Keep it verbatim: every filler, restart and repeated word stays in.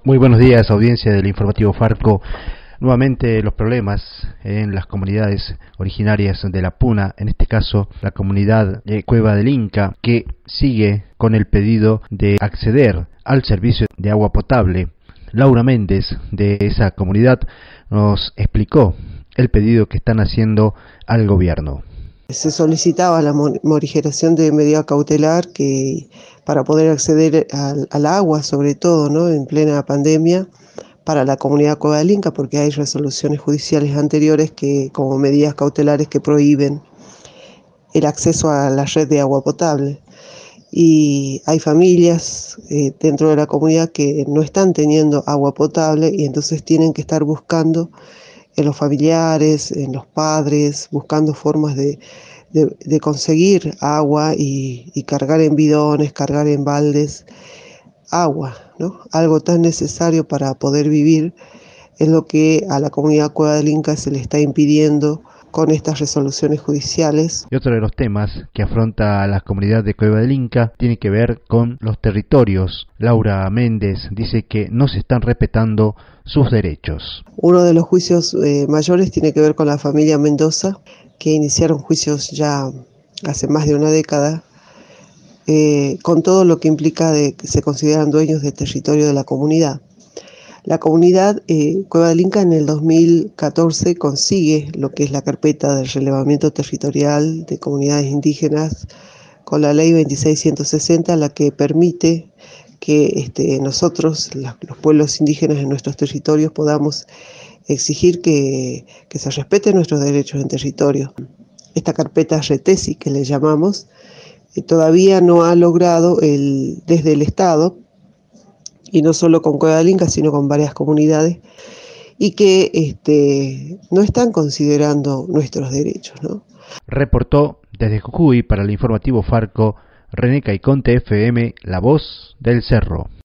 Muy buenos días, audiencia del informativo Farco. Nuevamente los problemas en las comunidades originarias de la Puna, en este caso la comunidad de Cueva del Inca, que sigue con el pedido de acceder al servicio de agua potable. Laura Méndez, de esa comunidad, nos explicó el pedido que están haciendo al gobierno. Se solicitaba la morigeración de medida cautelar que para poder acceder al, al agua, sobre todo, ¿no?, en plena pandemia, para la comunidad Cueva del Inca, porque hay resoluciones judiciales anteriores que, como medidas cautelares que prohíben el acceso a la red de agua potable. Y hay familias eh, dentro de la comunidad que no están teniendo agua potable y entonces tienen que estar buscando en los familiares, en los padres, buscando formas de, de, de conseguir agua y, y cargar en bidones, cargar en baldes, agua, ¿no? Algo tan necesario para poder vivir, es lo que a la comunidad Cueva del Inca se le está impidiendo con estas resoluciones judiciales. Y otro de los temas que afronta la comunidad de Cueva del Inca tiene que ver con los territorios. Laura Méndez dice que no se están respetando sus derechos. Uno de los juicios eh, mayores tiene que ver con la familia Mendoza, que iniciaron juicios ya hace más de una década, eh, con todo lo que implica de que se consideran dueños del territorio de la comunidad. La comunidad eh, Cueva del Inca en el dos mil catorce consigue lo que es la carpeta del relevamiento territorial de comunidades indígenas con la ley veintiséis ciento sesenta, la que permite que este, nosotros, la, los pueblos indígenas en nuestros territorios, podamos exigir que, que se respeten nuestros derechos en territorio. Esta carpeta RETESI, que le llamamos, eh, todavía no ha logrado el, desde el Estado, y no solo con Cueva del Inca, sino con varias comunidades, y que este, no están considerando nuestros derechos, ¿no? Reportó desde Jujuy para el informativo Farco, René Caiconte F M, La Voz del Cerro.